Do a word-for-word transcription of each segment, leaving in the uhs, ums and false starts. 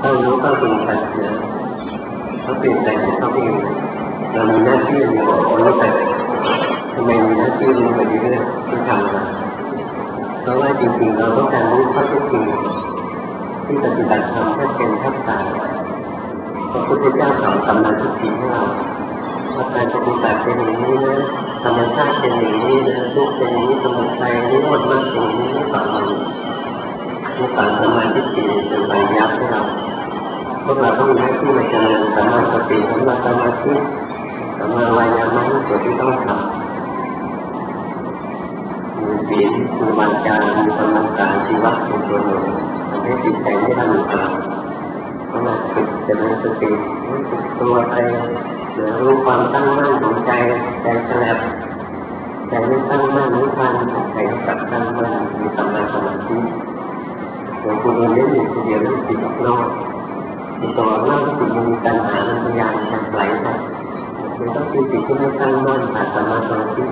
ต้องรู้ต้องดูไปนะเขาเปลี่ยนแปลงเขาเองเรามีหน้าที่รู้รู้ไปทำไมมีหน้าที่รู้ไปเรื่อยๆที่ทำนะเพราะว่าจริงๆเราต้องการรู้ข้อเท็จจริงที่ปฏิบัติธรรมแค่เป็นทักษะพระพุทธเจ้าสอนสัมมาทิฏฐิให้เราว่าการปฏิบัติเป็นอย่างนี้นะธรรมชาติเป็นอย่างนี้นะทุกเป็นอย่างนี้สมุทัยนิโรธมรรคเป็นอย่างนี้ไม่ต่างกันไม่ต่างสัมมาทิฏฐิเป็นใบยับให้เราพวกเราต้องมีหน้าที่มาเจริญสัมมาสติสัมมาสมาธิสัมมาวายามะนี่ส่วนที่ต้องทำมีศีลมีวาจามีกำลังกายชีวัตเป็นตัวหนึ่งทำให้จิตใจไม่ทำอยู่ตามเพราะว่าจิตจะมีสติรู้สึกตัวไปหรือรู้ความตั้งมั่นของใจใจแสลบใจไม่ตั้งมั่นรู้ทันใจสับตั้งมั่นมีสัมมาสมาธิหลวงปู่ดูลย์ได้อยู่คนเดียวไม่ติดออกนอกติดต่อเล่าจิตมีปัญหามันพยายามจะไหลไปมันต้องเป็นจิตที่ไม่ตั้งมั่นขาดสัมมาสมาธิ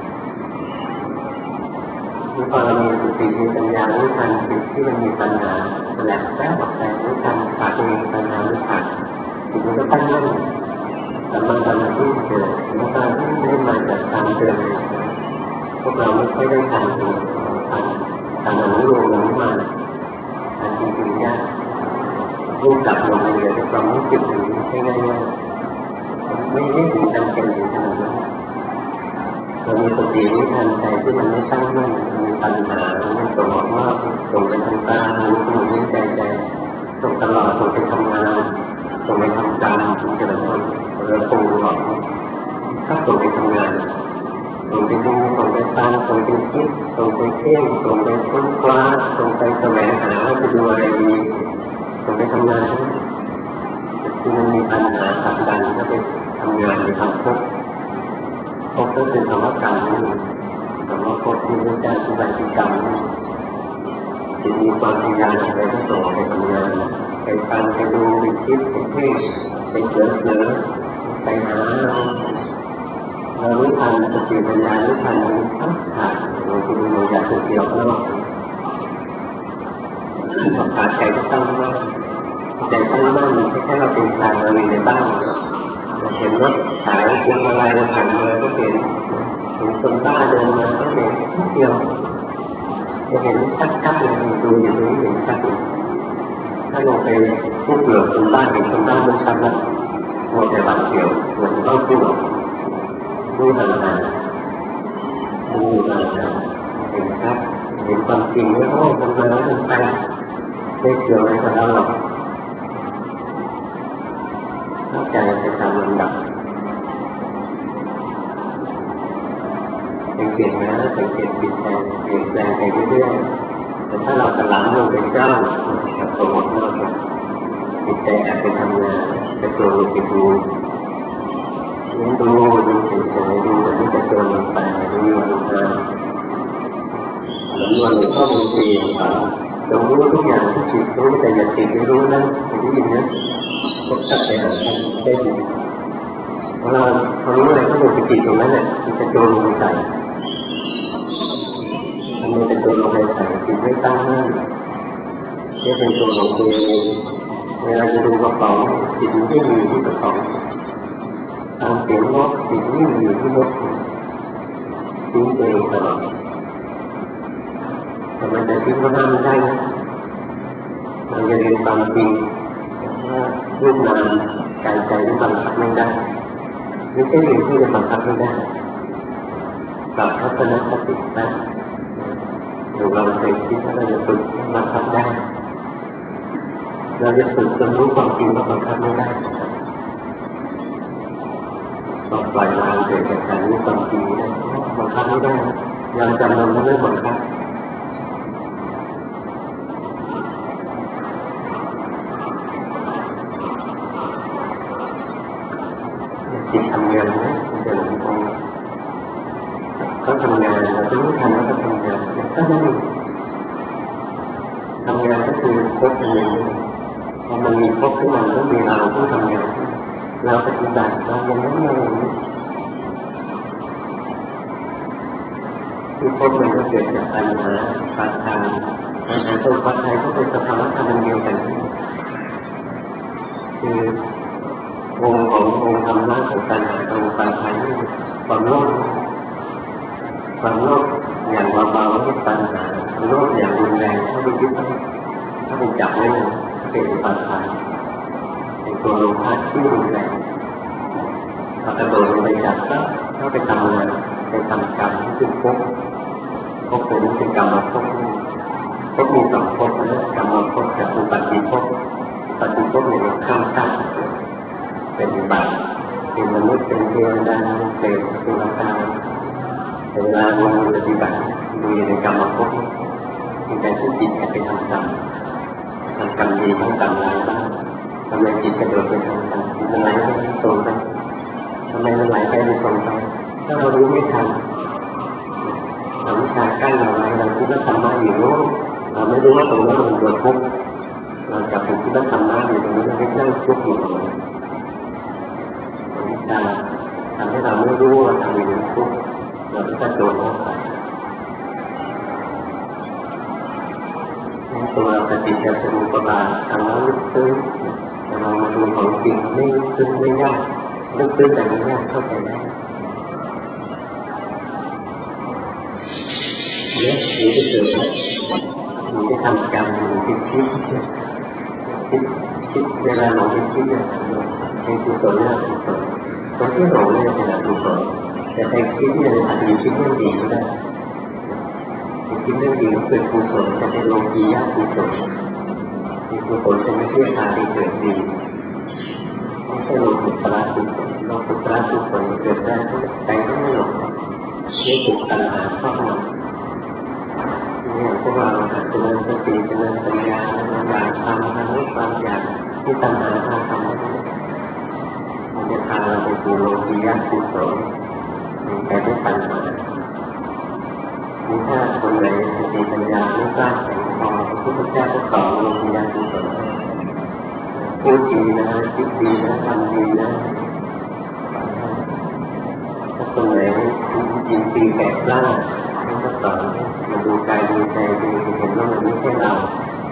นี่พอเรามีสติมีปัญญารู้ทันจิตที่มันมีปัญหาแหลกแป๊บออกไปรู้ทันขาดเองปัญหารู้ขาดจิตมันก็ตั้งมั่นสัมมาสมาธิเกิดแล้วการที่ได้มาจากการเดินพวกเราไม่ค่อยได้ทำตัวทำทำอนุโลมอนุมานทำจริงๆยากรูปจับลงเรือแต่ความรู้สึกอย่างนี้ใช่ง่ายๆไม่ไม่ถึงจำเป็นถึงขนาดนั้นเรามีสติรู้ทันใจที่มันไม่ตั้งมั่นมีปัญหามันส่งออกมาส่งไปทางตาหูจมูกลิ้นใจใจส่งตลอดส่งไปทำงานส่งไปทำกรรมส่งไปทำงานเราส่งหลอกถ้าส่งไปทำงานส่งไปดูส่งไปตามส่งไปคิดส่งไปเที่ยวส่งไปค้นคว้าส่งไปแสวงหาว่าจะดูอะไรดีส่งไปทำงานที่มันมีปัญหาขัดดันก็ไปทำงานไปทำพบพบก็คือคำว่ากรรมนี่คำว่าพบที่เป็นการที่ใดที่กรรมจะมีความพยายามอะไรก็ส่งไปทำงานไปฟังไปดูไปคิดไปเที่ยวไปเสือเสือไปหาเราเรารู้ทันสติปัญญารู้ทันมันทั้งขาดเราจะมีอยากเกี่ยวข้องพอขาดใจก็ตั้งมั่นใจตั้งมั่นมันแค่เราเป็นทางเราในบ้านเราเห็นรถขายพวงมาลัยเราผ่านมาก็เห็นเห็นคนบ้าเดินมาก็เห็นนิดเดียวจะเห็นชัดๆเลยดูอยู่ตรงนี้เห็นชัดถ้าเราไปพูดเกี่ยวกับคนบ้าเห็นคนบ้ามันชัดแล้วเราแต่บางเกี่ยวเราจะต้องพูดดูห่างๆดูห่างๆเห็นชัดเห็นความจริงว่าโอ้คนมาแล้วมันไปไม่เกี่ยวอะไรกับเราหรอกเข้าใจไปตามลำดับสังเกตนะสังเกตจิตใจเปลี่ยนแปลงไปเรื่อยๆแต่ถ้าเราตะหลังลงไปจ้องกับตัวหมดมากจิตใจแอบไปทำงานจะตัวลงไปดูนี่ดูดูเฉยๆดูแบบนี้จะตัวลงไปดูอยู่ห่างๆหลงวนหรือข้อมูลเองเรารู้ทุกอย่างที่จิตรู้แต่อย่าติดไม่รู้นะอย่าได้ยินนะก็ตัดไปหาท่านได้ยินเพราะเราเขารู้อะไรก็ลงไปติดตรงนั้นเนี่ยมันจะโจรลงไปใส่ทำไมจะโจรลงไปใส่จิตไม่ตั้งมั่นจะเป็นตัวของตัวเองเวลาจะดูกระเป๋าจิตไม่อยู่ที่กระเป๋าตามเสียงนกจิตไม่อยู่ที่นกทิ้งตัวเองตลอดแต่มันจะทิ้งก็ห้ามไม่ได้นะมันจะเรียนความจริงว่ารูปนามกายใจที่บังคับไม่ได้ไม่ใช่เรื่องที่จะบังคับไม่ได้ปรับทัศนคติได้หรือเราเคยคิดว่าเราจะฝึกบังคับได้เราจะฝึกจนรู้ความจริงว่าบังคับไม่ได้ต้องปล่อยวางเกิดจากการรู้ความจริงได้บังคับไม่ได้ยังจำมันไม่ได้บังคับจิตทำงานนะเดินตรงเขาทำงานเราจะรู้ทันว่าเขาทำงานก็ไม่ทำงานก็คือพบกันเองพอมันมีพบขึ้นมาก็มีเราผู้ทำงานเราปฏิบัติเราอย่างนั้นเราอย่างนี้ที่พบมันก็เกิดจากปัญหาปัญหาปัญหาตัวปัจจัยก็เป็นสภาวะธรรมเดียวกันคือวงขององค์ธรรมะของการหาตรงไปภายในความโลภความโลภอย่างเบาๆไม่ปัญหาโลภอย่างรุนแรงถ้าไปยึดถ้าไปจับไว้เลยเป็นปัญหาเป็นตัวโลภะที่รุนแรงพอกระโดดลงไปจับก็เข้าไปทำงานไปทำกรรมที่เป็นภพภพเป็นเป็นกรรมภพภพมีสองภพนะกรรมภพกับอุปัฏฐิภพอุปัฏฐิภพเนี่ยมันข้ามชาติเป็นอุบัติเป็นมนุษย์เป็นเทวดาเป็นสุรกายเวลาลงมือปฏิบัติดูในกรรมภพมีการที่จิตไปทำกรรมทำกรรมดีทั้งกรรมร้ายบ้างทำไมจิตกระโดดไปทำกรรมมันไหลไปตรงไปทำไมมันไหลไปไม่ตรงไปถ้าเรารู้ไม่ทันเราวิชาใกล้เราไหมเราคิดว่าธรรมะอยู่โน้นเราไม่รู้ว่าตรงนั้นมันโดนทุกข์เราจับเป็นคิดว่าธรรมะอยู่ตรงนี้เราไม่นั่งทุกข์อยู่ตรงนี้วิชาทำให้เราไม่รู้ว่าทำอยู่ทุกข์เราก็โดนเข้าไปตัวปฏิจจสมุปบาททำแล้วลึกซึ้งแต่เรามาดูของจริงไม่ลึกซึ้งไม่ยากลึกซึ้งแต่ไม่ยากเข้าใจได้เนี่ยหรือจะเกิดหรือจะทำกรรมหรือจะคิดคิดคิดเวลาหลงไปคิดเนี่ยเป็นกุศลหรืออกุศลคนที่หลงเนี่ยเป็นอกุศลแต่ใครคิดเนี่ยอาจจะคิดเรื่องดีก็ได้คิดเรื่องดีเป็นกุศลจะเป็นโลกียะกุศลมีกุศลจะไม่ใช่ทางที่เกิดดีไม่ใช่โลกุตระกุศลโลกุตระกุศลเกิดได้ใจก็ไม่หลงไม่ถูกตัณหาครอบงำเนี่ยพวกเราหัดเจริญสติเจริญปัญญาอยากทำทำให้ความอยากที่ตัณหาพาทำมันจะพาเราไปสู่โลกียะกุศลแต่ด้วยปัญหามีถ้าคนไหนสติปัญญาไม่กล้าแข็งพอพระพุทธเจ้าก็สอนโลกียะกุศลพูดดีนะคิดดีนะทำดีนะถ้าคนไหนยินดีแก่กล้าท่านก็สอนมาดูกายดูใจดูเห็นว่ามันไม่ใช่เรา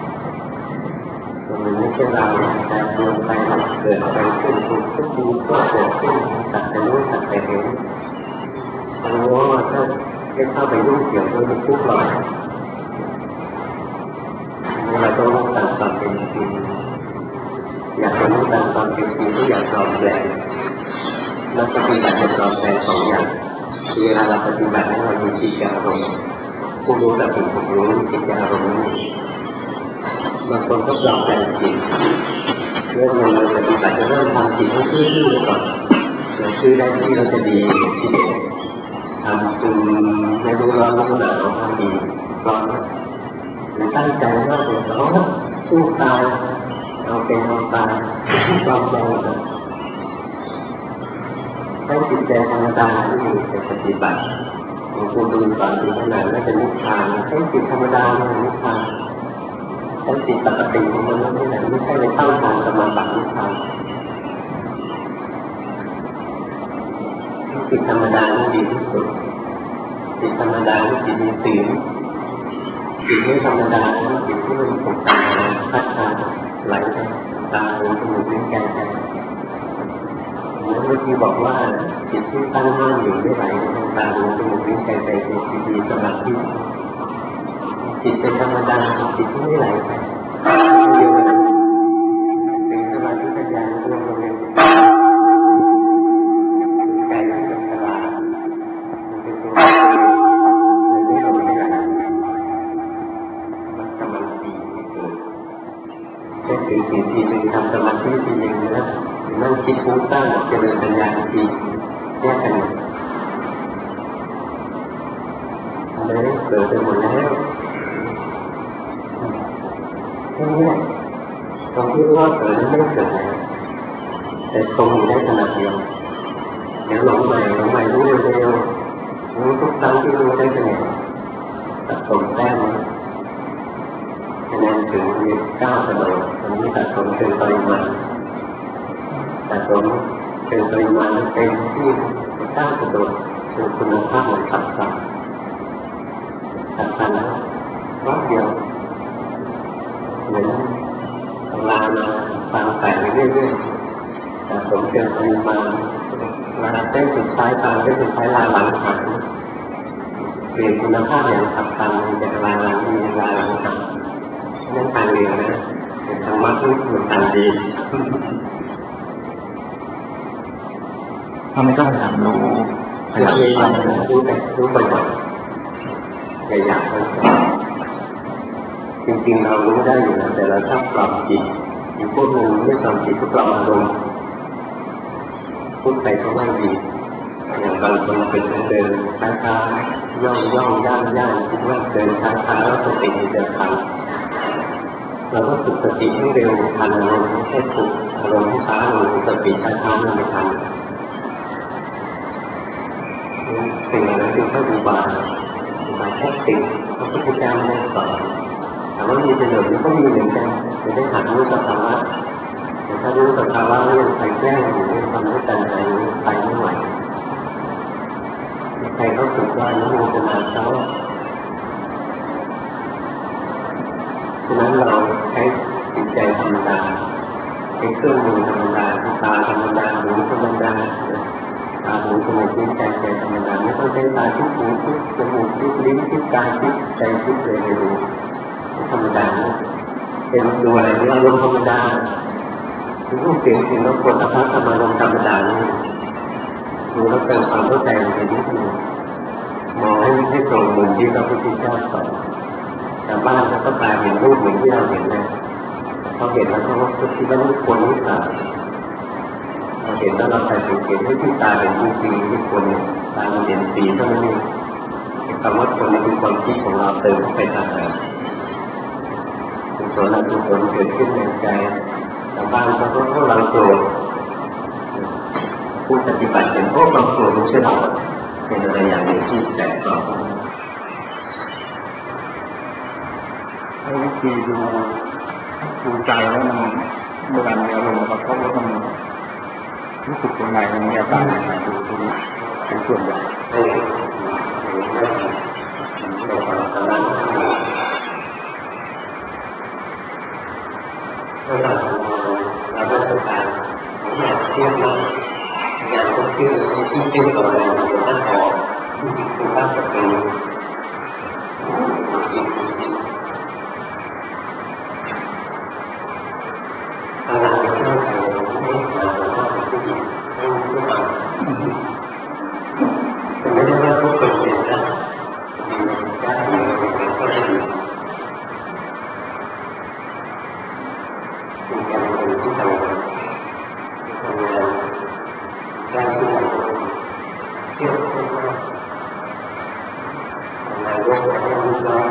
มันไม่ใช่เราแต่ดวงใจมันเกิดอะไรขึ้นทุกทุกทีก็เกิดขึ้นตัดแต่รู้ตัดแต่เห็นรู้ว่าถ้าไม่เข้าไปยุ่งเกี่ยวด้วยมันทุกข์หรอกเราต้องรู้ตามความเป็นจริงอยากจะรู้ตามความเป็นจริงก็อยากสอบแหวนเราปฏิบัติจะสอบแหวนสองอย่างเวลาเราปฏิบัติให้เรามีจิตกับอารมณ์ผู้รู้กับผู้รู้จิตกับอารมณ์บางคนก็ปรับแต่จิตเรื่องเราปฏิบัติจะเริ่มทำจิตให้ซื่อๆก่อนเราซื่อได้ที่เราจะดีที่ทำคุณไม่รู้ร้อนรู้หนาวทำดีร้อนหรือตั้งใจว่าเดี๋ยวเราสู้ตายเอาเป็นเอาตายปลอมใจให้จิตใจธรรมดาที่มีแต่ปฏิบัติของคุณดูสอนถึงขนาดไม่เป็นนิพพานให้จิตธรรมดาเป็นนิพพานให้จิตปกติของมันไม่ใช่ไม่ใช่ไปตั้งทางสมาบัตินิพพานจิตธรรมดานี่ดีที่สุดจิตธรรมดาที่จิตมีศีลจิตไม่ธรรมดาจิตที่มันถูกตาพัดพาไหลไปตาหูจมูกลิ้นกายใจเมื่อกี้บอกว่าจิตที่ตั้งมั่นอยู่ไม่ไหลทางตาหูจมูกลิ้นกายใจเป็นจิตมีสมาธิจิตเป็นธรรมดาจิตที่ไม่ไหลไปเดียวกันเป็นสมาธิปัญญารวมลงในใจที่เป็นสลาดเป็นตัวไม่หลงไม่ไหลมันกำลังดีที่เกิดแค่ถึงสิ่งที่หนึ่งทำสมาธิทีหนึ่งนะนั่งคิดฟุ้งซ่านเจริญปัญญาทีแยกกันเลยเกิดไปหมดแล้วแค่นี้ตรงที่ว่าเกิดนั้นไม่เกิดแล้วแต่ตรงอยู่ได้ขนาดเดียวเดี๋ยวหลงใหม่หลงใหม่รู้เร็วๆรู้ทุกครั้งที่รู้ได้คะแนนสะสมแต้มคะแนนถึงมีเก้ากระโดดตอนนี้สะสมเป็นปริมาณสะสมเป็นปริมาณเต็มที่เก้ากระโดดเป็นคุณภาพของสัตว์สัตว์สัตว์สัตว์แล้วรอบเดียวเหมือนลามาฟังไก่ในเรื่อยๆแต่ผมเจอปริมาณลาเส้นสุดท้ายตาเส้นสุดท้ายลาหลังหันเปลี่ยนคุณภาพอย่างสำคัญจากลาหลังมีลาหลังหันนั่นทางเดียวนะเป็นธรรมะที่มันทางดีเราไม่ต้องพยายามรู้พยายามรู้แต่รู้บ่อยๆอย่าอยากมันจริงๆเรารู้ได้อยู่นะแต่เราชอบปรับจิตอีกพวกนึงไม่ปรับจิตก็ปรับอารมณ์พูดไปก็ไม่ดีอย่างบางคนเป็นเดินช้าๆย่องย่องย่างย่างคิดว่าเดินช้าๆแล้วสติจะทันเราก็ฝึกสติให้เร็วทันอารมณ์ให้ฝึกอารมณ์ให้ช้าลงสติช้าๆมันไม่ทันสิ่งเหล่านั้นคือข้ออุบายอุบายแท็กติกพระพุทธเจ้าไม่สอนแต่ว่ามีประโยชน์มันก็มีเหมือนกันจะได้หัดรู้สภาวะแต่ถ้ารู้สภาวะเรื่องใครแกล้งอยู่เรื่องทำให้กันใจไปไม่ไหวใครเขาฝึกว่าน้ำมันจะมาเขาฉะนั้นเราใช้จิตใจธรรมดาเป็นเครื่องมือธรรมดาตาธรรมดาหูธรรมดาตาหูจมูกลิ้นใจใจธรรมดาไม่ต้องใช้ตาทุกหูทุกจมูกทุกลิ้นทุกกายทุกใจทุกเลยดูธรรมดาเป็นดูอะไรนี่อารมณ์ธรรมดาคือรูปเสียงสิ่งรบกวนอาภาธรรมารมณ์ธรรมดานี่ดูแล้วเกิดความเข้าใจในนิดนึงมองให้ให้ตรงมุมที่พระพุทธเจ้าสอนแต่บ้านเขาก็กลายเป็นรูปเหมือนที่เราเห็นเลยเขาเห็นแล้วเขาก็คิดว่านี่ควรนี่ตาเราเห็นแล้วเราใส่สังเกตให้ที่ตาเป็นจริงๆที่ควรตามันเห็นสีเท่านั้นเองคำว่าคนนี้เป็นความคิดของเราเติมเข้าไปต่างหากกุศลอกุศลเกิดขึ้นในใจชาวบ้านเขาก็พวกเราโกรธผู้ปฏิบัติเป็นพวกเราโกรธไม่ใช่หรอเป็นอะไรอย่างหนึ่งที่แตกต่างให้วิธีดูดูใจว่ามันเวลามีอารมณ์มาเพราะว่ามันรู้สึกยังไงมันมีอาการยังไงดูตรงนี้เป็นส่วนใหญ่ให้ในความสามารถเวลาเราได้ทำการอยากเชื่อมั่นอยากต้องเชื่อที่เชื่อต่อไปมันจะต้องออกคือตั้งสติถ้าเราไม่เข้าใจไม่เข้าใจว่าผู้หญิงไม่รู้ว่าแต่ไม่ได้ว่าทุกคนเป็นได้ได้ก็จะดีสิ่งอย่างหนึ่งที่เราทำงานได้ที่เราเชื่อว่าในโลกนี้มีการ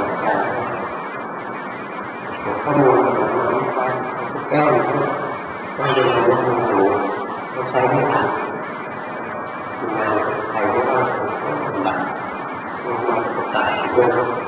ข้อมูลแก้ต้องเรียนรู้มือถือต้องใช้ไม่ทันงานใครก็ต้องทำบัตรต้องมาประกาศด้วย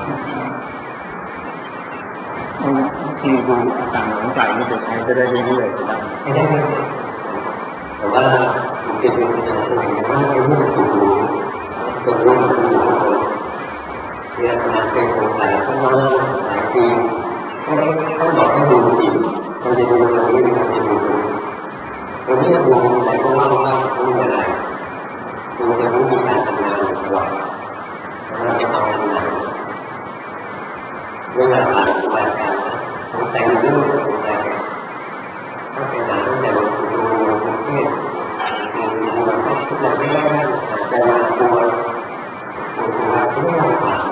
ที่ดูอาการของใจนี่จะใช้จะได้เรื่อยๆได้แต่ว่ามันจะเป็นการแสดงว่าในเรื่องของตัวรู้มันอยู่เรียนมาเป็นสงสัยตั้งนานหลายปีต้องบอกให้ดูจริงเราจะดูตรงนี้เราจะดูตรงนี้ดูไหนก็ว่าว่าไม่เป็นไรดูแต่รู้มีการทำงานตลอดเราจะทำงานเวลาผ่านไปการสงสัยเรื่องสงสัยถ้าเป็นหนังแต่เราดูประเทศดูดูแบบทุกอย่างไม่ได้แต่เราตัวตัวที่เราผ่าน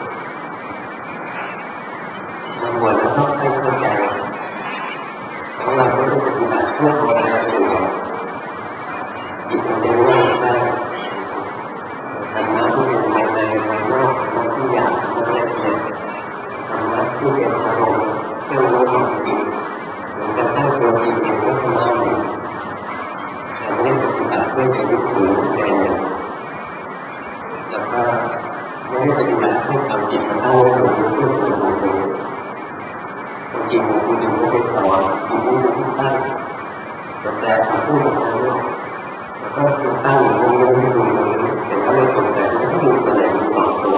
มันหมดแล้วต้องให้เข้าใจของเราไม่ได้ปฏิบัติเพื่อตัวเราเองจิตมันจะรู้ได้ธรรมะที่เป็นภายในภายนอกธรรมะที่อยากธรรมะละเอียดธรรมะที่เป็นอารมณ์เรื่องรู้ของจิตเหมือนกับตั้งตัวจิตเป็นวัฒนธรรมเราไม่ได้ปฏิบัติเพื่อจะยึดถือใจเนี่ยแล้วก็ไม่ได้ปฏิบัติให้ทำจิตมันตั้งไว้ตรงนี้เพื่อตัวเราเองจริงๆคุณไม่ได้สอนคุณไม่ได้ตั้งแต่แต่คุณพูดออกมาเนี่ยแล้วก็คุณตั้งอย่างนี้ไม่ดูเลยแต่ว่าในส่วนแต่ไม่ได้ดูตัวไหนดูสองตัว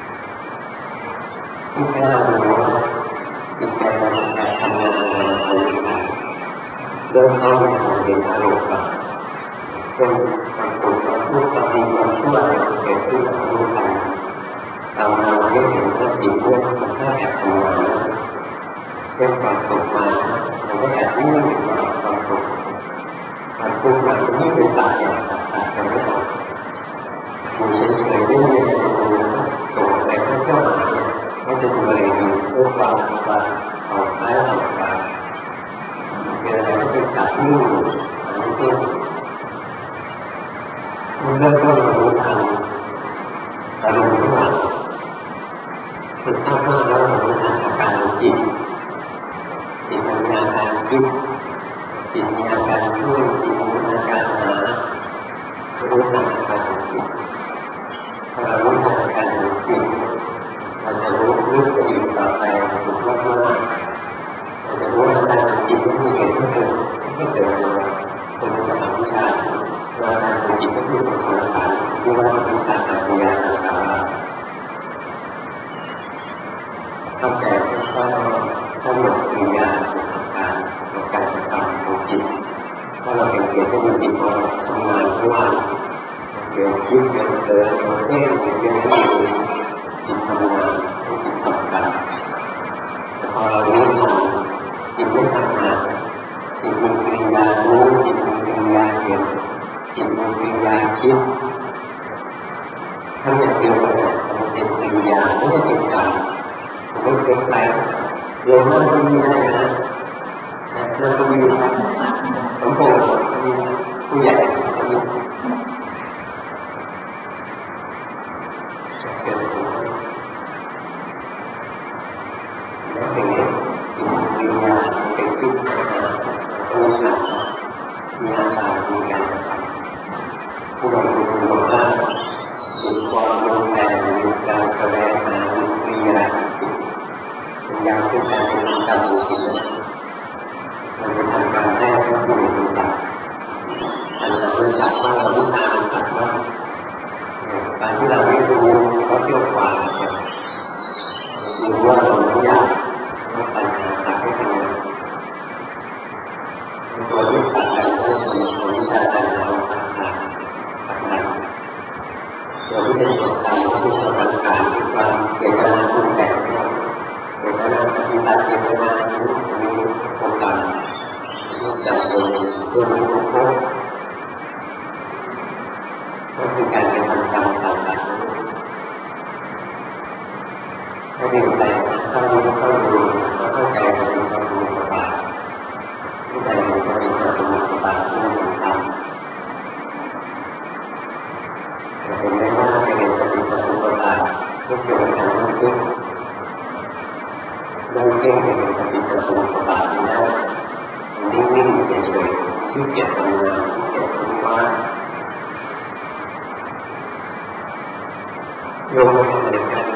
ที่แค่เราดูว่าจิตใจเราทำงานอะไรริ่มเข้าในความเป็นอารมณ์ก่อนเช่นความโกรธความทุกข์ความดีความชั่วอะไรเกิดขึ้นกับรู้ทันเราเราได้เห็นว่าจิตเนี่ยมันแค่แอบทำงานเช่นความสุขมาเราก็แอบนิ่งอยู่กับความสุขความทุกข์มาตรงนี้เป็นตัดอย่างตัดกันไม่ออกอยู่เฉยๆไม่มีอะไรตรงนี้โกรธอะไรก็เจ้าหน้าไม่จะดูอะไรดีเพื่อความความปลอดภัยต่อไปเกิดอะไรก็เป็นตัดนิ่งอันนี้คือมันเริ่มต้นรู้ทันอารมณ์ทั้งหลายฝึกมากๆแล้วเรารู้ทันอาการของจิตจิตมีอาการคิดจิตมีอาการช่วยจิตมีอาการหารู้ทันอาการของจิตพอเรารู้ทันอาการของจิตเราจะรู้ลึกไปอีกต่อไปฝึกมากๆเราจะรู้อาการของจิตที่มีเหตุที่เกิดที่เกิดมาเป็นสภาวะวิชาอาการของจิตก็คือเป็นสารพัดที่ว่าวิชาการปัญญาต่างๆเข้าใจว่าถ้าหมดปัญญาของการของการกระทำของจิตถ้าเราเป็นเกียรติที่จิตเราทำงานทุกวันเกิดคิดเกิดเกิดเกิดเต้นเกิดเกิดจิตจิตทำงานจิตทำการแต่พอเรารู้ทันจิตไม่ทำงานจิตมีปัญญารู้จิตมีปัญญาเห็นจิตมีปัญญาคิดทั้งอย่างเดียวกันมันเป็นปัญญาไม่ใช่เป็นกรรมไม่เป็นไปโยมนั่นก็มีได้นะนั่นก็มีนะสมบูรณ์มีผู้ใหญ่ก็มีเชิญชวนแล้วเป็นไงจิตมีปัญญาเป็นคิดรู้สึกมีอาการมีการกระทำผู้ใดผู้หนึ่งบอกว่ามีความลงแรงมีการแสดงมามีวิญญาณจิตเป็นยามเป็นการเป็นการดูจิตมันเป็นทางการแรกที่ผู้มีรู้จักอันเรารู้จักว่าเรารู้ทางรู้จักว่าการที่เราไม่รู้เขาเที่ยวกว่ารู้ว่าเราไม่อยากว่าปัญหาตัดไม่ทำงานตัวที่ตัดกันก็คือตัวที่ตัดกันเราตัดขาดตัดขาดตัวที่เป็นตัวตายก็คือตัวตัดขาดคือความเจตนาปรุงแต่งเจตนาปฏิบัติเจตนารู้มีโอกาสรู้จักตัวตัวมีโอกาสก็คือการกระทำกรรมต่างๆถ้าเรียนไปถ้ารู้เข้าดูก็เข้าใจในความรู้ต่างๆผู้ใดมีความเป็นสติปัฏฐานที่มันทำจะเป็นได้ว่าจะเป็นสติปัฏฐานทุกอย่างการนั่งเก่งนั่งเก่งจะเป็นสติปัฏฐานแล้วนิ่งๆเฉยๆชื่อเกียรติทำงานชื่อเกียรติทำว่าโยมไม่เหมือนกัน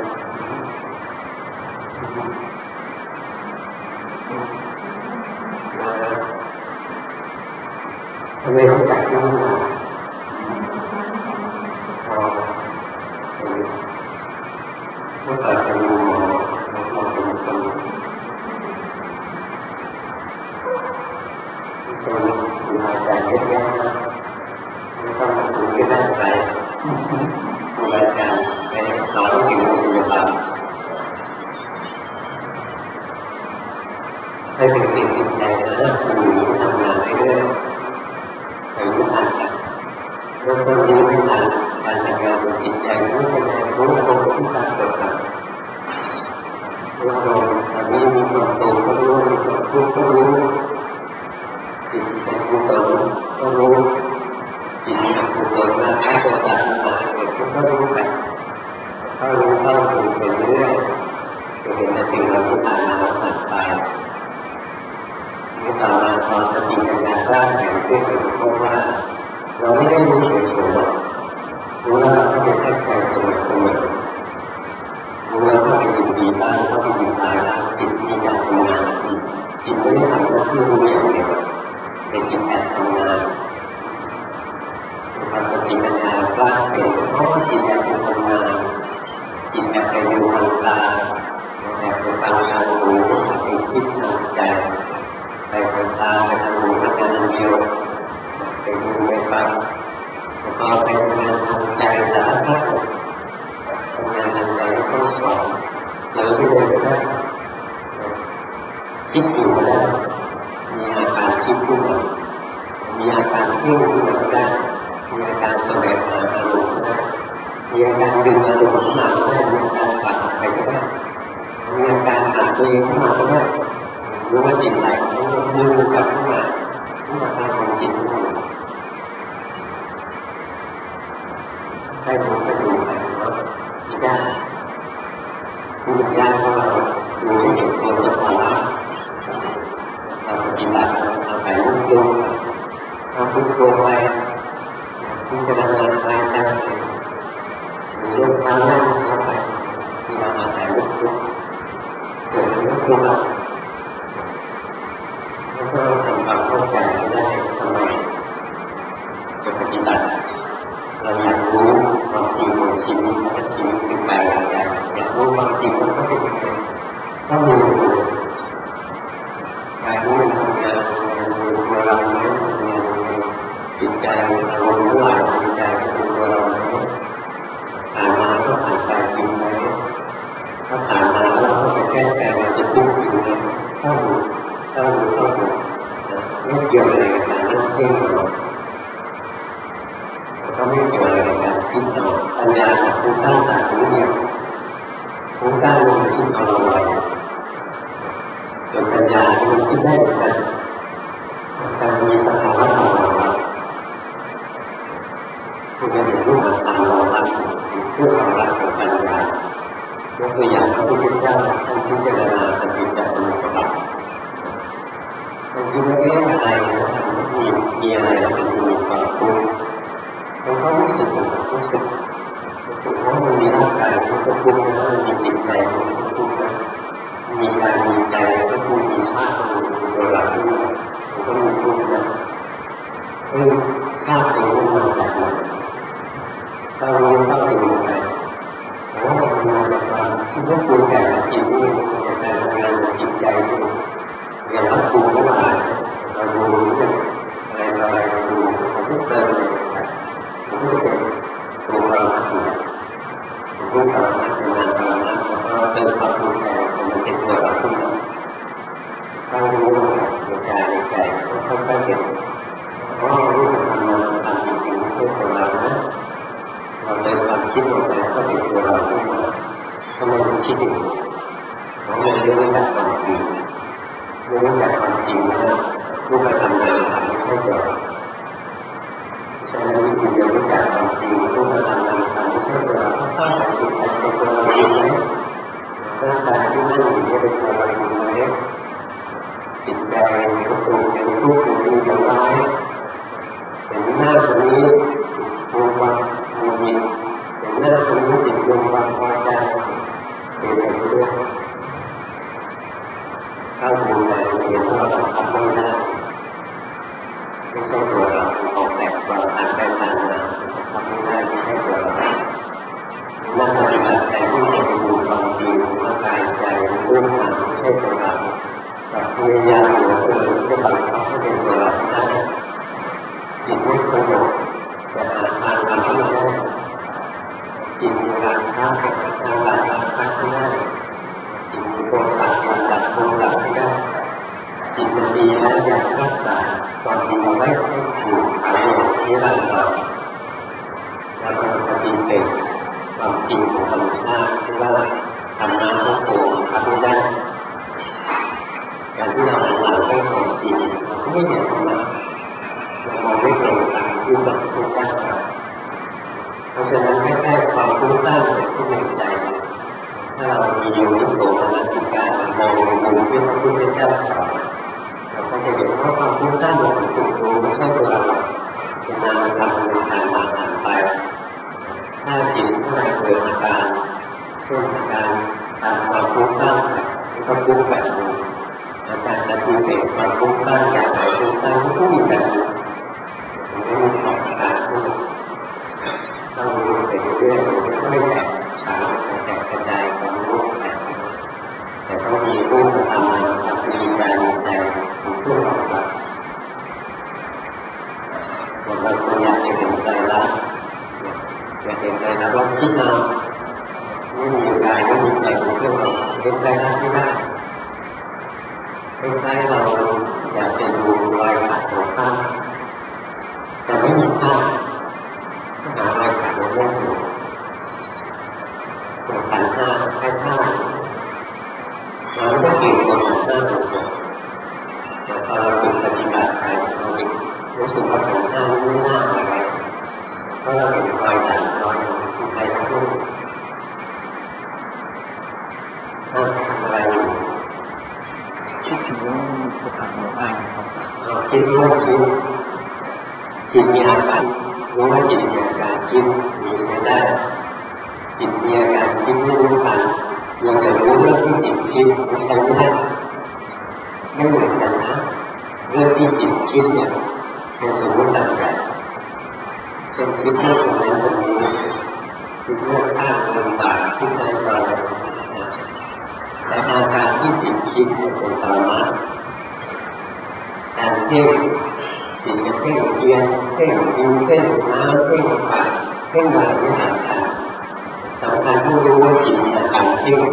ทำไมต้องจัดที่นี่พอเมื่อก่อนเป็นหมอเราเป็นคนคนมีอาการเยอะแยะไม่ต้องมาดูที่ด้านใจครูอาจารย์ไปสอนสิ่งที่จะทำให้เป็นสิ่งที่ใจและผู้ทำงานไปเรื่อยไปรู้ทันเริ่มต้นรู้ไม่ทันการทำงานของจิตใจรู้ยังไงรู้อารมณ์ที่ปรากฏขึ้นรู้อารมณ์อันนี้มีความโกรธก็รู้มีความทุกข์ก็รู้จิตเป็นกุศลก็รู้จิตเป็นกุศลมาถ้าตัวตามาเกิดก็รู้ไปถ้ารู้เข้าถึงไปเรื่อยจะเห็นในสิ่งเหล่านี้ผ่านมาแล้วผ่านไปต่อมาพอสติปัญญาสร้างแห่งขึ้นเพราะว่าเราไม่ได้รู้เฉยๆรู้แล้วเราก็เป็นแค่ใจสงบสงบรู้แล้วก็เป็นจิตดีบ้างก็เป็นจิตตายบ้างจิตที่อยากทำงานจิตไม่ได้ทำหน้าที่รู้อย่างเดียวเป็นจิตแอบทำงานพอสติปัญญาสร้างเห็นเพราะว่าจิตแอบทำงานจิตแอบไปดูทางตาแอบไปฟังทางหูแอบไปคิดทางใจไปทางตาไปทางหูไปทางเดียวเป็นมือในปากพอเป็นงานทางใจสารพัดทำงานทางใจก็สอนเราที่เดินไปได้คิดอยู่ก็ได้มีอาการคิดขึ้นมามีอาการเที่ยวขึ้นมาก็ได้มีอาการแสวงหาอารมณ์ก็ได้มีอาการดึงอารมณ์ขึ้นมาก็ได้มีอาการปัดออกไปก็ได้มีอาการหาตัวเองขึ้นมาก็ได้รู้ว่าจิตไหลมือกลับขึ้นมาขึ้นมาทางของจิตขึ้นมาให้ดูไปดูไปว่าไม่ได้ผู้วิญญาณของเราดูให้เห็นตัวสภาวะเราปฏิบัติเราไปรู้ตัวเรารู้ตัวไปพิจารณาไปไปมีเรื่องทางนั้นเข้าไปที่เราอาศัยรู้ตัวเกิดรู้ตัวแล้วก็ทำความเข้าใจได้ทำไมจะปฏิบัติเราอยากรู้ความจริงของชีวิตว่าชีวิตเป็นไปอย่างไรอยากรู้ความจริงมันก็เป็นอย่างไรต้องมีการรู้ทำงานรู้ตัวเราไหมจิตใจอารมณ์ว่าจิตใจเป็นตัวเราไหมผ่านมาก็ผ่านไปจริงไหมถ้าผ่านมาแล้วเราจะแก้ไขมันจะพูดจริงไหมถ้ารู้ถ้ารู้ต้องรู้ไม่เกี่ยวอะไรกับการเล่นเล่นเราก็ไม่เกี่ยวอะไรกับการคิดต่อปัญญาของผู้สร้างสรรค์รู้เนี่ยผู้สร้างมันคิดเอาเราไว้จนปัญญาที่มันคิดได้เหมือนกันการมีสภาวะของเราผู้จะเห็นรูปธรรมเราละเพื่อความรักของปัญญายกตัวอย่างพระพุทธเจ้าท่านพิจารณาปฏิจจสมุปบาทท่านคิดว่าเอ๊ะอะไรนะมีมีอะไรแล้วมันมีความทุกข์เราก็รู้สึกรู้สึกรู้สึกว่ามันมีร่างกายมันก็ทุกข์นะมันมีจิตใจมันก็ทุกข์นะมีการมีใจก็ทุกข์มีชาติก็มีตัวเราด้วยมันก็มีทุกข์นะเออข้าเองมันมาจากไหนถ้ารู้ข้าเองมันไปแต่ว่ามันมาจากความที่พวกคุณแต่ละจิตนี่จากการทำงานของจิตใจนี่อย่างถ้าคุณไม่ว่าเราดูเนี่ยอะไรอะไรเราดูมันไม่เติมเลยมันก็เป็นตัวเราที่ตัวเราที่งานเรานะเราเติมความรู้ใจมันเป็นตัวเราขึ้นมาถ้ารู้ในใจในใจก็ค่อยๆเห็นเพราะเรารู้ทำงานทำจริงๆไม่ใช่ตัวเรานะเราเติมความคิดลงไปก็เป็นตัวเราขึ้นมาทำไมถึงคิดอย่างนี้เพราะมันเรื่องจากความจริงเรื่องจากความจริงนะรูปธรรมนามธรรมไม่ใช่ตัวเราฉะนั้นวิธีเรียนรู้จักความจริงรูปธรรมนามธรรมไม่ใช่ตัวเราถ้าสังเกตเป็นตัวเราจริงไหมร่างกายที่นั่งอยู่นี่เป็นตัวเราจริงไหมจิตใจเป็นตัวเป็นรูปเป็นดีเป็นร้ายเป็นหน้าตรงนี้ดวงความมีมีเป็นหน้าตรงนี้จิตดวงความพอใจเป็นอะไรเรื่องถ้าดูใจเห็นว่าเราทำไม่ได้ไม่ใช่ตัวเราออกแบบความอ่านได้ผ่านมาทำไม่ได้ไม่ใช่ตัวเรานั่งปฏิบัติแต่ที่จะดูความจริงว่ากายใจเรื่องงานไม่ใช่ตัวเราแต่พยายามเหลือเกินจะบังคับให้เป็นตัวเราได้จิตไม่สงบแต่อาการทำไม่ได้จิตมีการท้าให้การหลับพักไม่ได้จิตมีโทสะการดับโทสะไม่ได้จิตมันดีแล้วอยากรักษาความดีไว้ให้ถูกอารมณ์ที่เราทำแล้วก็ปฏิเสธความจริงของธรรมชาติที่ว่าธรรมะทั้งปวงทำไม่ได้การที่เราหันหลังให้ความจริงเราก็ไม่เห็นธรรมะเรามองไม่เห็นตามที่พระพุทธเจ้าสอนเพราะฉะนั้นแค่ความฟุ้งซ่านเกิดขึ้นในใจถ้าเรามีโยนิโสมนสิการมองในมุมที่พระพุทธเจ้าสอนเราก็จะเห็นว่าความฟุ้งซ่านมันเป็นตัวรู้ไม่ใช่ตัวเราเป็นนามธรรมเป็นผ่านมาผ่านไปถ้าจิตเมื่อไรเกิดอาการเช่นอาการตามความฟุ้งซ่านก็ฟุ้งแบบนี้อาการปฏิเสธความฟุ้งซ่านอยากให้ฟุ้งซ่านก็มีแบบนี้มันไม่มีสองอาการขึ้นต้องรู้ไปเรื่อยๆไม่แตกฉานแตกกระจายความรู้แตกแต่ต้องมีรูปธรรมนามธรรมมีใจมีใจมีเครื่องปฏิบัติคิดเราไม่มีกายไม่มีใจเป็นเครื่องเราเป็นใจได้ไม่ได้เป็นใจเราอยากจะดูรอยขาดของข้าแต่ไม่มีข้าหารอยขาดของเรื่องอยู่ตัวขันห้าแค่ข้าเราไม่เก่งตัวขันห้าตัวแต่พอเราฝึกปฏิบัติไปเรารู้สึกว่าขันห้าไม่น่าอะไรเพราะเราเห็นรอยด่างรอยที่ใครพูดน่าทำอะไรอยู่คิดถึงเรื่องสถานของอ่างครับเราคิดว่าคิดจิตมีอาการรู้ว่าจิตมีอาการคิดมีไม่ได้จิตมีอาการคิดไม่รู้กันยังแต่รู้เรื่องที่จิตคิดไม่ใช่ไม่ได้ไม่เหมือนกันนะเรื่องที่จิตคิดเนี่ยเป็นสมมติต่างกันเป็นคิดเรื่องของนั้นตรงนี้คิดเรื่องข้างลำบากคิดในใจแต่อาการที่จิตคิดเป็นธรรมะการเพ่งจิตจะเพ่งเทียนเพ่งดินเพ่งน้ำเพ่งปากเพ่งอะไรไม่สำคัญสำคัญที่รู้ว่าจิตมีอาการเพ่ง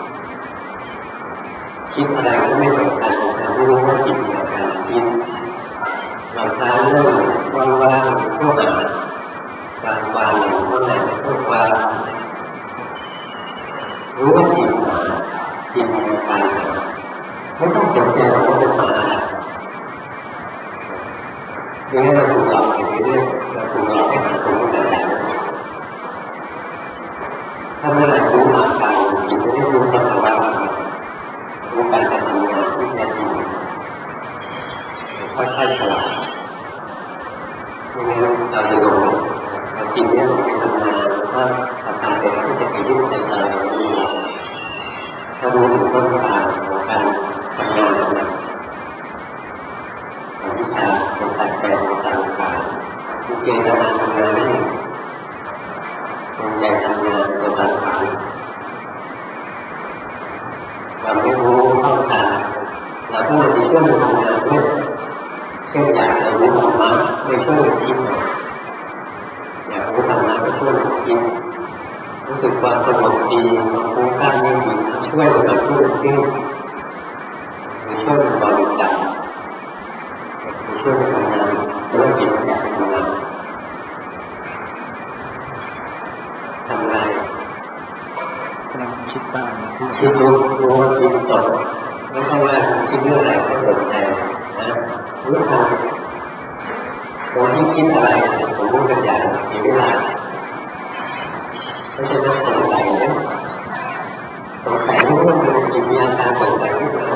คิดอะไรก็ไม่สำคัญแต่รู้ว่าจิตมีอาการคิดหลังจากเรื่องว่างๆพวกอ่านการวางอย่างเท่าไหร่พวกวางรู้ว่าจิตมาจิตมีอาการไม่ต้องสนใจว่าเป็นมาอย่างนี้เราถูกหลอกไปเรื่อยๆเราถูกหลอกให้หาตรงนี้แต่ถ้าเมื่อไหร่รู้อาการจิตไม่ได้รู้สภาวะรู้การทำงานที่แท้จริงค่อยๆฉลาดไม่งั้นเราจะลงจิตนี้ลงไปทำงานถ้าอาการเป็นที่จะไปยุ่งใจใจเราไม่รู้ถ้ารู้ถึงต้นทางของการทำงานของวิชาของการแปลของการขายผู้เก่งทำงานทำงานนี่คนใหญ่ทำงานตัวการขายเราไม่รู้เข้าทางเราต้องมาช่วยทำงานด้วยเช่นอยากจะรู้ธรรมะไม่ช่วยคิดอยากรู้ธรรมะไม่ช่วยคิดรู้สึกความสงบดีความคุ้มค่าไม่ดีช่วยเราช่วยคิดช่วยบริจาคช่วยทำงานธุรกิจอยากทำงานทำงานกำลังคิดบ้างคิดรู้รู้ว่าคิดตกไม่ใช่ว่าคิดเรื่องอะไรก็สนใจนะรู้ทันตรงที่คิดอะไรผมรู้กันอย่างมีเวลาไม่ใช่ต้องสงสัยนะสงสัยรู้ว่ามันจิตมีอาการสงสัยขึ้นมา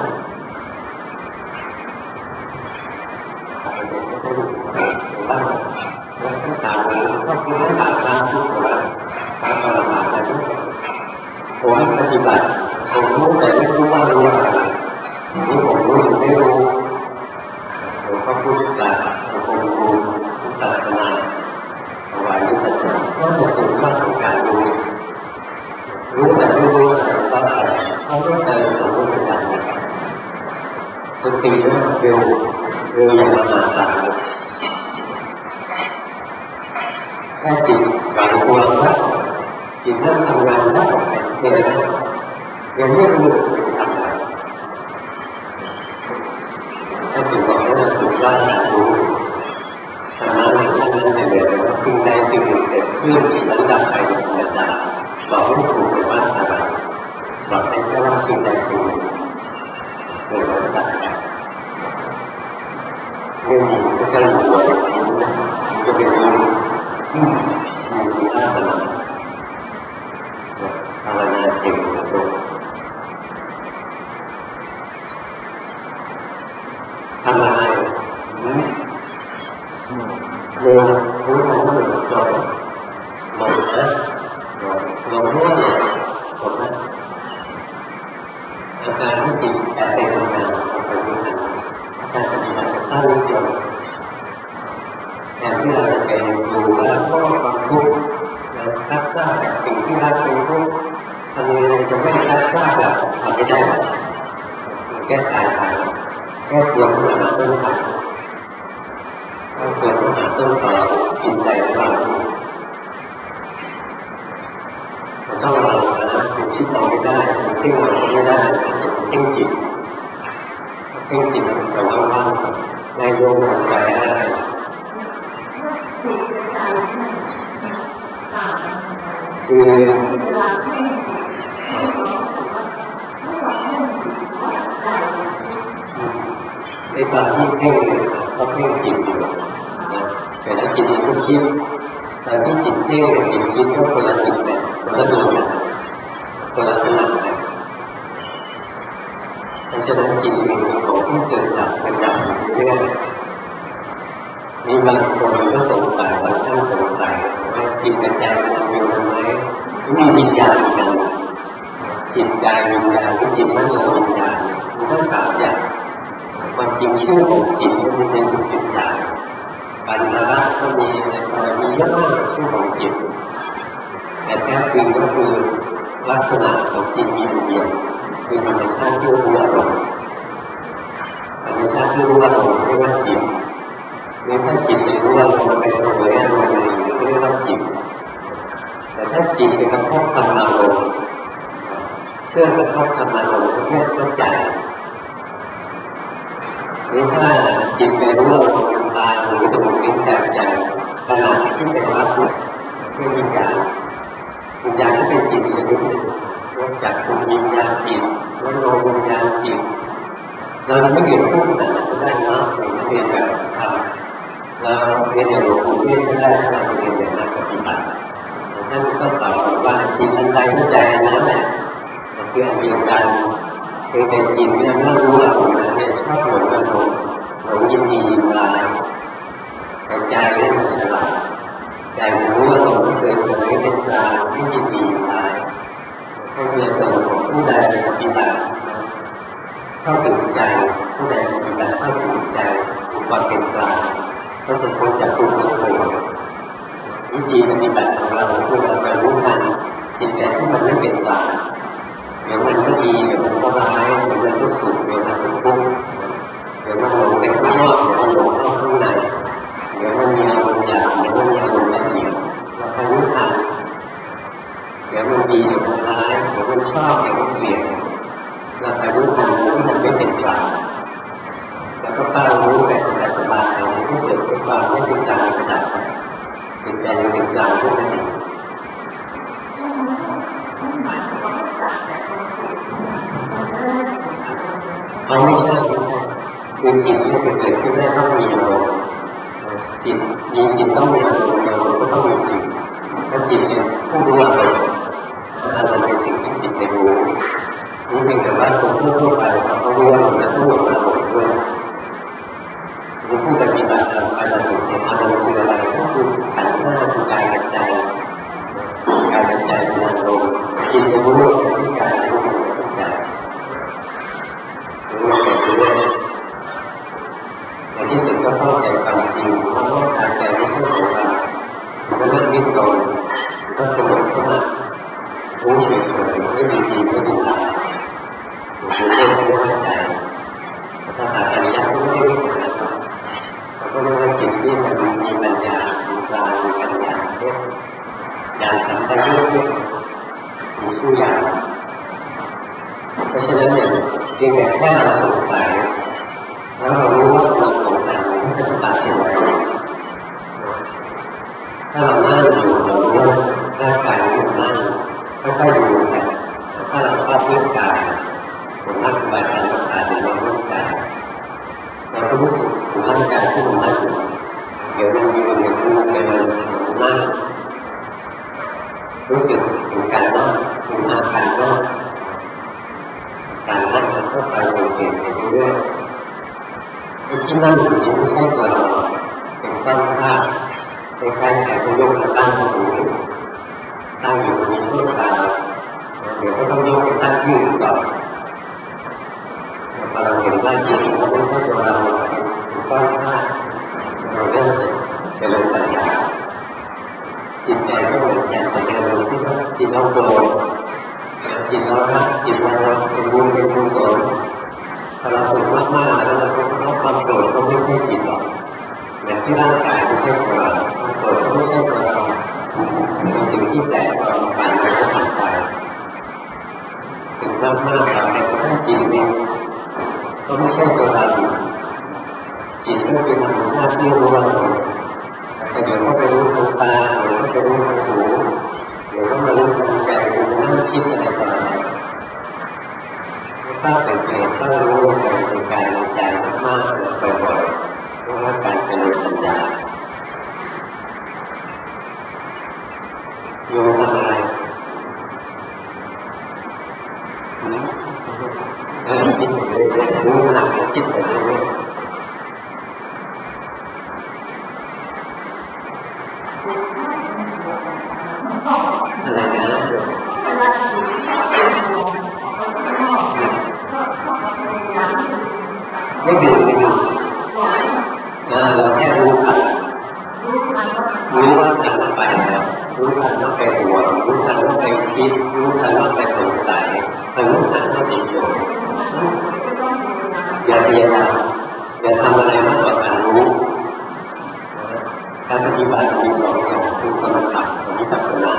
บ้างแล้วก็ตามนี้ก็คือต้องตามตามที่ตัวตามปรมาจารย์ผมปฏิบัติผมรู้แต่ไม่รู้ว่ารู้อะไรนี่ผมรู้หรือไม่รู้ผมก็พูดจากผมรู้ศาสนาเอาไว้ที่ศาสนาก็จะถึงขั้นของการรู้รู้แต่ไม่รู้อะไรก็อะไรเขาก็จะสมมติการสตินั้นเร็วเร็วอย่างมหาศาลแค่จิตวางตัวแล้วจิตเริ่มทำงานได้เนี่ยนะยังไม่รู้ทำอะไรถ้าจิตบอกว่าจิตว่ารู้ธรรมะในขั้นนั้นเนี่ยว่าสิ่งใดสิ่งหนึ่งเกิดขึ้นจิตนั้นดับไปเป็นธรรมดาบอกไม่ถูกเลยว่าอะไรบอกได้แค่ว่าสิ่งใดสิ่งหนึ่งเกิดแล้วดับไปเรื่องนี้ก็จะรู้ว่าจะเป็นเรื่องที่มีอาสนะภาวนาเก่งสุดทำอะไรเร็วรู้ทันว่ามันจบหมดแล้วลงรู้ว่าจบแล้วอาการที่จิตแอบไปทำงานของคนที่ทำการปฏิบัติสร้างนิจจแทนที่เราจะไปดูแล้วก็ความทุกข์แล้วทักษะแบบสิ่งที่รักเป็นทุกข์ทำยังไงจะไม่ทักษะแบบทำไม่ได้แก้ไขไปแก้ตัวปัญหาต้นทางแก้ตัวปัญหาต้นต่อจิตใจของเราต้องเรานะคุณคิดเราไม่ได้คุณเพ่งเราไม่ได้เพ่งจิตเพ่งจิตแต่ว่างๆในโยมใจได้คือในตอนที่เพ่งก็เพ่งจิตอยู่นะแต่ถ้าจิตมันก็คิดตอนที่จิตเพ่งจิตคิดก็คนละจิตแบบคนละดวงคนละขนาดเพราะฉะนั้นจิตเองของที่เกิดจากปัญญาเรื่อยมีบางคนก็สงสัยบางท่านสงสัยว่าจิตกับใจมันมีทำไมมีวิญญาณกันจิตใจวิญญาณที่จิตมันมีวิญญาณมันต้องสามอย่างความจริงชื่อของจิตมันเป็นจิตใจปัญญาก็มีมีเยอะมากชื่อของจิตแต่แท้จริงก็คือลักษณะของจิตมีอยู่เดียวคือธรรมชาติที่รู้อารมณ์ธรรมชาติที่รู้อารมณ์เรียกว่าจิตหรือถ้าจิตไม่รู้อารมณ์เป็นตัวอารมณ์เรียกว่าจิตแต่ถ้าจิตเป็นกระทบธรรมอารมณ์เชื่อกระทบธรรมอารมณ์ก็เรียกว่าใจหรือถ้าจิตไปรู้อารมณ์ตาหรือจมูกลิ้นกายใจขณะที่เป็นวัตถุเป็นวิญญาณวิญญาณที่เป็นจิตชนิดหนึ่งนอกจากคุณวิญญาณจิตแล้วโลวิญญาณจิตเราไม่เรียนพวกนั้นก็ได้เนาะเราเรียนแบบทำเราเรียนอย่างหลวงปู่เทศก็ได้เราเรียนอย่างนักปฏิบัติท่านก็สอนว่าจิตอันใดที่ใจนั้นแหละคืออันเดียวกันคือเป็นจิตเนี่ยเมื่อรู้อารมณ์นั้นเนี่ยชอบหลงอารมณ์หลงยินดียินร้ายแต่ใจเนี่ยมันฉลาดใจมันรู้อารมณ์ที่เคยเสนอเป็นกลางไม่ยินดียินร้ายให้เรียนส่วนของผู้ใดปฏิบัติเข้าถึงใจผู้ใดปฏิบัติเข้าถึงใจมีความเป็นกลางก็จะพ้นจากทุกข์ทั้งปวงวิธีปฏิบัติของเราคือเราจะรู้ทันจิตใจที่มันไม่เป็นกลางเดี๋ยวมันก็ดีเดี๋ยวมันก็ร้ายเดี๋ยวมันก็สุขเดี๋ยวมันก็ทุกข์เดี๋ยวมันหลงไปข้างนอกเดี๋ยวมันหลงเข้าข้างในเดี๋ยวมันมีอารมณ์หยาบเดี๋ยวมันมีอารมณ์ละเอียดเราจะรู้ทันเดี๋ยวมันดีเดี๋ยวมันร้ายเดี๋ยวมันชอบเดี๋ยวมันเกลียดเราจะรู้ทันที่มันไม่เป็นกลางแล้วก็ตั้งรู้แบบสบายๆที่เกิดขึ้นมาไม่เป็นกลางกระดับเป็นใจเป็นกลางขึ้นมาเองเอาไม่ใช่คือจิตที่จะเกิดขึ้นได้ต้องมีอารมณ์จิตมีจิตต้องมีอารมณ์อารมณ์ก็ต้องมีจิตถ้าจิตเป็นผู้รู้อารมณ์อารมณ์เป็นสิ่งที่จิตไปรู้นี่เป็นแต่ว่าคนทั่วไปเขารู้อารมณ์และรู้อารมณ์ด้วยมีผู้ปฏิบัติอารมณ์เนี่ยอารมณ์คืออะไรก็คือขันธ์ห้าคือกายกับใจกายกับใจเป็นอารมณ์จิตไปรู้ที่กายรู้ที่ใจรู้ไปเรื่อยในที่สุดก็เข้าใจความจริงเพราะว่าการใจไม่ใช่ของเราก็เริ่มวิ่งตรงก็สงบเข้ามารู้เฉยๆไม่มีจริงไม่มีตายรู้เรื่องไม่เข้าใจถ้าหาปัญญาไม่ได้ไม่เข้าใจเราก็เรียกว่าจิตที่มันมีปัญญามีกลางมีปัญญาเนี่ยอย่างสัมปยุตเนี่ยมีทุกอย่างเพราะฉะนั้นเนี่ยเพียงแต่แค่เราสงสัยแล้วเรารู้ว่าเราสงสัยมันจะตัดสินใจถ้าเรานั่งอยู่เรารู้ว่าร่างกายมันนั่งค่อยๆดูไปถ้าเราชอบเรื่องกายผมนั่งสบายใจกับกายเป็นเรื่องกายเราก็รู้สึกถึงร่างกายที่มันนั่งเดี๋ยวมันยืนเดี๋ยวมันเดินนั่งรู้สึกถึงการนั่งถึงอาการนั่งการนั่งมันก็ไปเปลี่ยนไปเรื่อยๆไอ้ที่นั่งอยู่นี้ไม่ใช่ตัวเราเป็นตั้งท่าคล้ายๆแขนยกตั้งอยู่ตั้งอยู่ตรงนี้ชั่วคราวเดี๋ยวก็ต้องยกไปตั้งยืดต่อพอเราเห็นว่ายืดมันไม่ใช่ตัวเราเป็นตั้งท่าเราเริ่มเจริญปัญญาจิตใจก็เหมือนกันแต่เจริญที่ว่าจิตเราโกรธจิตเรารักจิตเราเป็นบุญเป็นกุศลถ้าเราฝึกมากๆแล้วเราก็รับความโกรธก็ไม่ใช่จิตหรอกอย่างที่ร่างกายไม่ใช่ตัวเราความโกรธก็ไม่ใช่ตัวเราเป็นสิ่งที่แตกออกไปแล้วก็ผ่านไปมากมากแต่ถ้าจิตเนี่ยก็ไม่ใช่ตัวเราจิตก็เป็นธรรมชาติที่รู้ว่าแต่เดี๋ยวก็ไปรู้ทางตาเดี๋ยวก็ไปรู้ทางหูเดี๋ยวก็มารู้ทางใจดูนั่งคิดอะไรต่ออะไรถ้าเป็นเกณฑ์ถ้ารู้ลงไปในกายในใจมากๆบ่อยๆเรียกว่าการเป็นปัญญาโยมทำอะไรเออคิดไปเรื่อยๆรู้หนักคิดไปเรื่อยๆอะไรนะไม่ดูไม่ดูเราแค่รู้ทันรู้ว่าทันว่าไปแล้วรู้ทันว่าไปหัวรู้ทันว่าไปคิดรู้ทันว่าไปสงสัยรู้ทันว่าจิตโยมอย่าพยายามอย่าทำอะไรมากกว่าการรู้การปฏิบัติมีสองอย่างคือสมถะกับวิปัสสนา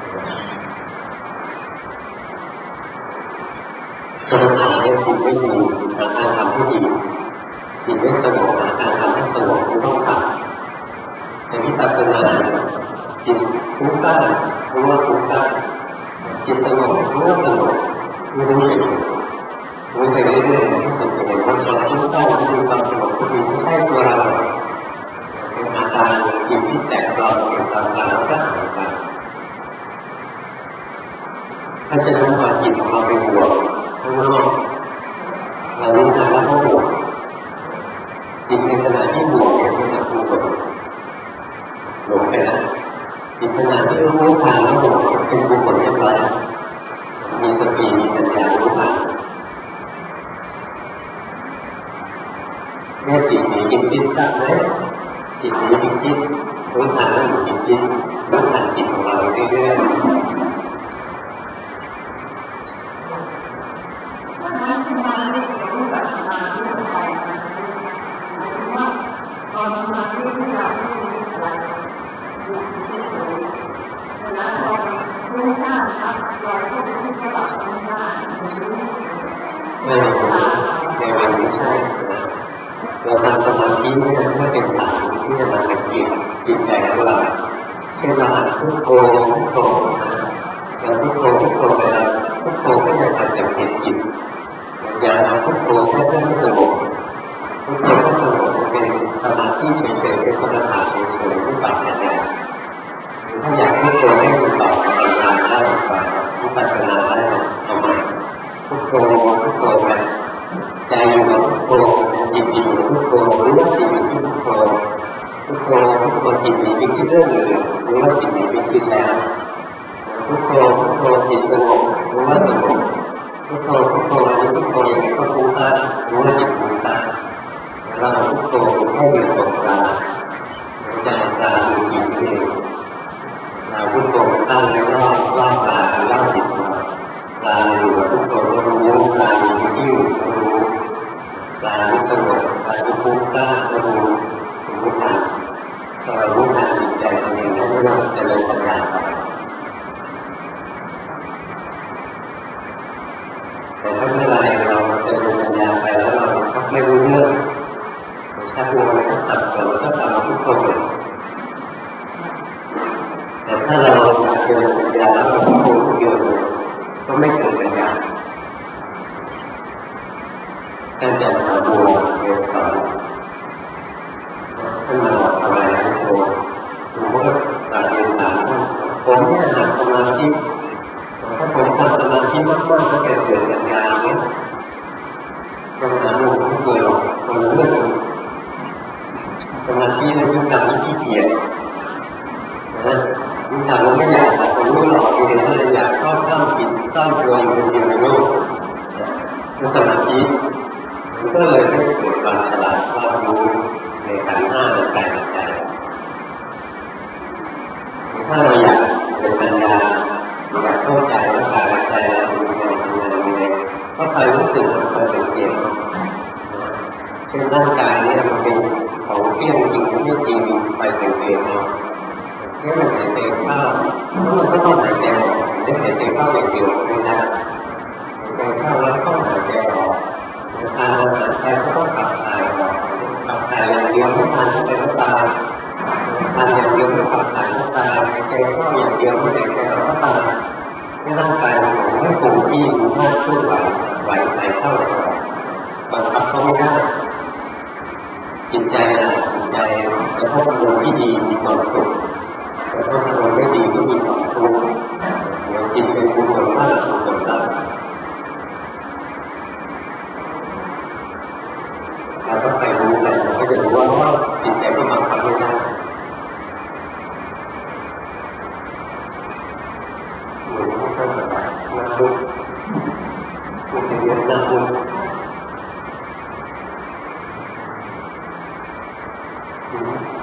สมถะเนี่ยสิ่งไม่ดีแต่การทำให้ดีสิ่งไม่สงบการทำให้สงบคุณต้องทำแต่วิปัสสนาจิตฟุ้งซ่านรู้ว่าฟุ้งซ่านจิตสงบรู้ว่าสงบไม่รู้เลยรู้ไปเรื่อยๆที่สุดจะเห็นว่าความฟุ้งซ่านที่มีความสงบที่มีไม่ใช่ตัวเราเป็นอาการจิตที่แตกต่างเป็นต่างๆแล้วก็หายไปถ้าจะนำความจิตของเราไปบวกข้างนอกเรารู้ทันว่าเขาบวกจิตในขณะที่บวกเนี่ยมันจะฟุ้งซ่านหลงไปแล้วจิตขณะที่รู้ทันแล้วบวกเป็นบุคคลเรียบร้อยมีสติมีปัญญารู้ทันเมื่อจิตหนีจิตคิดทราบไหมจิตหนีจิตคิดรู้ทันแล้วหนีจิตคิดรู้ทันจิตของเราเรื่อยๆไม่ในวันนี้ใช่เราทำสมาธิเนี่ยไม่เป็นฐานที่จะมาเป็นจิตจิตใจของเราเช่นเราพุทโธพุทโธเราพุทโธพุทโธไปแล้วพุทโธก็จะทำจากจิตจิตอย่าเอาพุทโธแค่เพื่อให้สงบพุทโธก็สงบเป็นสมาธิเฉยๆเป็นสมถะเฉยๆไม่ปรับปัญญาถ้าอยากพุทโธให้มันต่อปัญญาได้ต่อวิปัสสนาได้เอามาพุทโธพุทโธไปใจอยู่กับพุทโธจิตอยู่กับพุทโธรู้ว่าจิตอยู่ที่พุทโธพุทโธพุทโธจิตหนีไปคิดเรื่องอื่นรู้ว่าจิตหนีไปคิดแล้วพุทโธพุทโธจิตสงบรู้ว่าสงบพุทโธพุทโธอันนี้พุทโธยังไงก็ฟุ้งซ่านรู้ว่าจิตฟุ้งซ่านเราพุทโธให้อยู่ตรงกลางใจกลางอยู่จิตเองเราพุทโธตั้งแล้วรอบรอบกลางรอบจิตเรากลางอยู่กับพุทโธก็รู้กลางอยู่ที่อยู่ก็รู้กลางที่สงบกลางที่ฟุ้งซ่านก็รู้รู้ทันถ้าเรารู้ทันจิตใจตัวเองแล้วเราจะเจริญปัญญาไปแต่ถ้าเมื่อไรเราเจริญปัญญาไปแล้วเราไม่รู้เรื่องถ้าเราไม่ตัดสินก็ตามทุกคนแต่ถ้าเราอยากเจริญปัญญาแล้วเราพูดเดียวก็ไม่เกิดปัญญาท่านจะมาบัวเรียนสอนท่านมาบอกอะไรนะโยมผมก็ตามเรียนถามท่านผมเนี่ยหาสมาธิถ้าผมทำสมาธิมากๆก็จะเกิดปัญญาเนี่ยปัญหาหนึ่งที่เกิดมันเรื่องสมาธิในวิชาที่ขี้เกียจนะวิชาเราไม่อยากแต่ผมรู้หลอกเองว่าอยากชอบสร้างจิตสร้างตัวอยู่คนเดียวในโลกแล้วสมาธิก็เลยได้เกิดความฉลาดรอบรู้ในขันธ์ห้าในกายในใจถ้าเราอยากเป็นปัญญาอยากเข้าใจว่ากายในใจเราเป็นยังไงทำงานยังไงก็คอยรู้สึกมันคอยสังเกตเช่นร่างกายเนี่ยมันเป็นของเที่ยงจริงไม่จริงไปสังเกตเอาแค่มันหายใจเข้าแล้วมันก็ต้องหายใจออกจะหายใจเข้าอย่างเดียวไม่ได้หายใจทานอาหารไปก็ต้องขับถ่ายขับถ่ายอย่างเดียวไม่ทานเป็นน้ำตาทานอย่างเดียวไม่ขับถ่ายน้ำตาในใจก็อย่างเดียวไม่ได้ใจก็ตาไม่ร่างกายของไม่คงที่มีมากขึ้นไหวไหวใจเข้าไหวบังคับเขาไม่ได้จิตใจนะจิตใจจะต้องเป็นคนที่ดีมีความสุขจะต้องเป็นคนไม่ดีก็มีความทุกข์เดี๋ยวจิตเป็นกุศลมากกุศลต่ำเราต้องไปรู้กันเราก็จะรู้ว่าจิตใจก็บังคับไม่ได้หรือว่าต้องแบบนั่งลุกมันจะเยอะนั่งลุกอืม